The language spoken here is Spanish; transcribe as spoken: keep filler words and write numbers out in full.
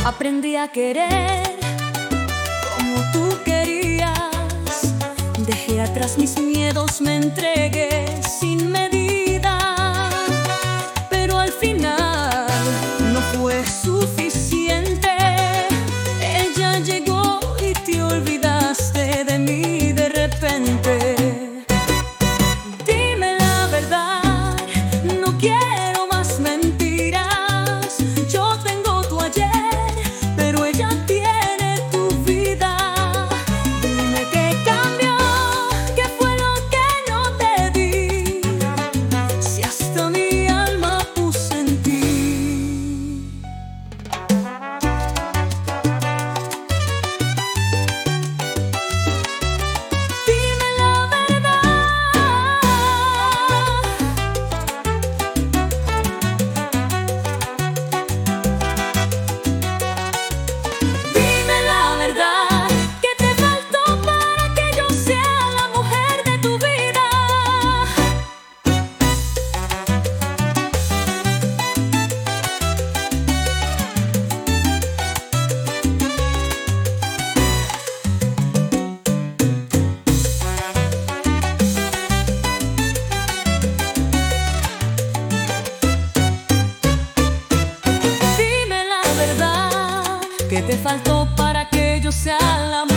Aprendí a querer como tú querías. Dejé atrás mis miedos, me entregué sin medida. Pero al final no fue suficiente. Ella llegó y te olvidaste de mí de repente. Dime la verdad, no quiero más mentiras. Yo tengo tu ayer, pero ella tiene tu vida. Dime qué cambió, qué fue lo que no te di, si hasta mi alma puse en ti. Dime la verdad, dime la verdad, ¿qué te faltó para que yo sea la mujer de tu vida? Dime la verdad, ¿qué te faltó para que yo sea la